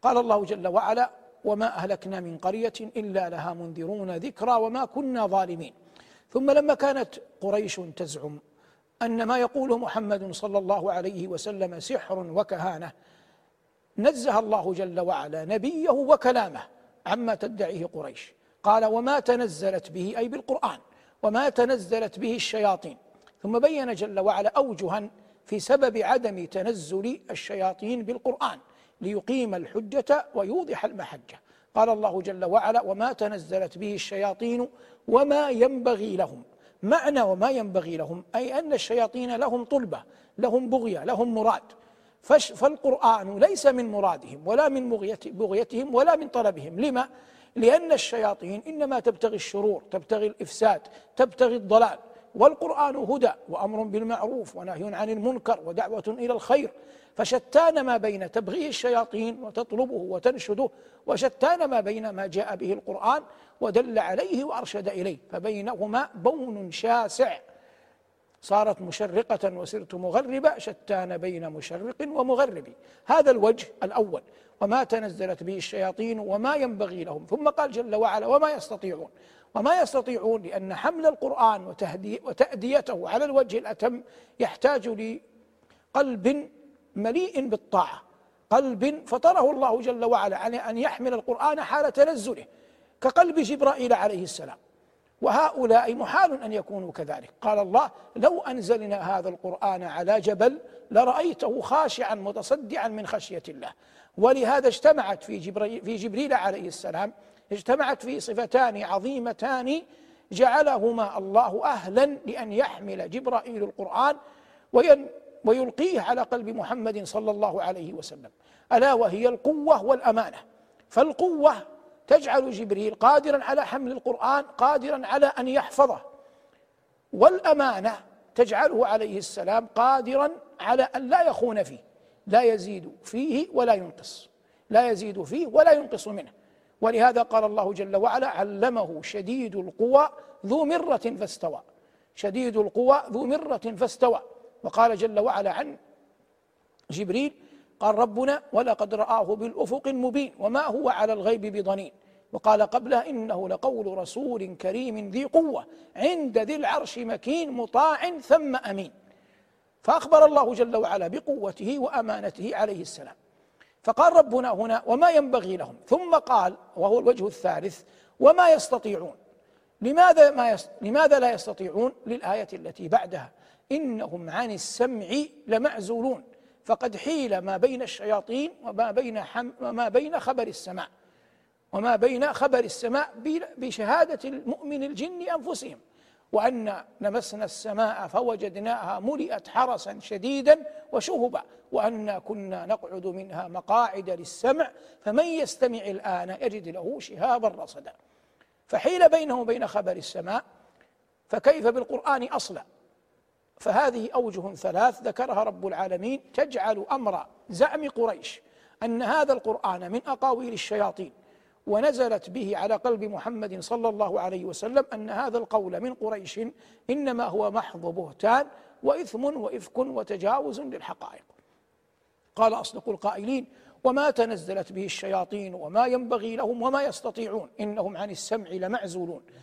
قال الله جل وعلا: وما أهلكنا من قرية إلا لها منذرون ذكرى وما كنا ظالمين. ثم لما كانت قريش تزعم أن ما يقوله محمد صلى الله عليه وسلم سحر وكهانة، نزه الله جل وعلا نبيه وكلامه عما تدعيه قريش. قال: وما تنزلت به، أي بالقرآن، وما تنزلت به الشياطين. ثم بين جل وعلا أوجها في سبب عدم تنزل الشياطين بالقرآن ليقيم الحجة ويوضح المحجة. قال الله جل وعلا: وما تنزلت به الشياطين وما ينبغي لهم. معنى وما ينبغي لهم أي أن الشياطين لهم طلبة، لهم بغية، لهم مراد، فالقرآن ليس من مرادهم ولا من بغيتهم ولا من طلبهم. لما؟ لأن الشياطين إنما تبتغي الشرور، تبتغي الإفساد، تبتغي الضلال، والقرآن هدى وأمر بالمعروف ونهي عن المنكر ودعوة إلى الخير. فشتان ما بين تبغيه الشياطين وتطلبه وتنشده، وشتان ما بين ما جاء به القرآن ودل عليه وأرشد إليه، فبينهما بون شاسع. صارت مشرقة وصرت مغربة، شتان بين مشرق ومغرب. هذا الوجه الأول: وما تنزلت به الشياطين وما ينبغي لهم. ثم قال جل وعلا: وما يستطيعون. وما يستطيعون لأن حمل القرآن وتأديته على الوجه الأتم يحتاج لقلب مليء بالطاعة، قلب فطره الله جل وعلا على أن يحمل القرآن حال تنزله، كقلب جبرائيل عليه السلام، وهؤلاء محال أن يكونوا كذلك. قال الله: لو أنزلنا هذا القرآن على جبل لرأيته خاشعا متصدعا من خشية الله. ولهذا اجتمعت في جبريل عليه السلام، اجتمعت في صفتان عظيمتان جعلهما الله أهلا لأن يحمل جبرائيل القرآن ويلقيه على قلب محمد صلى الله عليه وسلم، ألا وهي القوة والأمانة. فالقوة تجعل جبريل قادرا على حمل القرآن، قادرا على أن يحفظه، والأمانة تجعله عليه السلام قادرا على أن لا يخون فيه، لا يزيد فيه ولا ينقص، لا يزيد فيه ولا ينقص منه. ولهذا قال الله جل وعلا: علمه شديد القوى ذو مرة فاستوى. شديد القوى ذو مرة فاستوى. وقال جل وعلا عن جبريل: قال ربنا: ولقد رآه بالأفق المبين وما هو على الغيب بضنين. وقال قبله: إنه لقول رسول كريم ذي قوة عند ذي العرش مكين مطاع ثم أمين. فأخبر الله جل وعلا بقوته وأمانته عليه السلام. فقال ربنا هنا: وما ينبغي لهم. ثم قال، وهو الوجه الثالث: وما يستطيعون. لماذا لا يستطيعون؟ للآية التي بعدها: إنهم عن السمع لمعزولون. فقد حيل ما بين الشياطين وما بين خبر السماء، وما بين خبر السماء بشهادة المؤمن الجن أنفسهم، وأن لمسنا السماء فوجدناها ملئت حرسا شديدا وشهبا، وأنا كنا نقعد منها مقاعد للسمع فمن يستمع الآن يجد له شهابا رصدا. فحيل بينه وبين خبر السماء، فكيف بالقرآن أصلا؟ فهذه أوجه ثلاث ذكرها رب العالمين تجعل أمر زعم قريش أن هذا القرآن من أقاويل الشياطين ونزلت به على قلب محمد صلى الله عليه وسلم، أن هذا القول من قريش إنما هو محض بهتان وإثم وإفك وتجاوز للحقائق. قال أصدق القائلين: وما تنزلت به الشياطين وما ينبغي لهم وما يستطيعون إنهم عن السمع لمعزولون.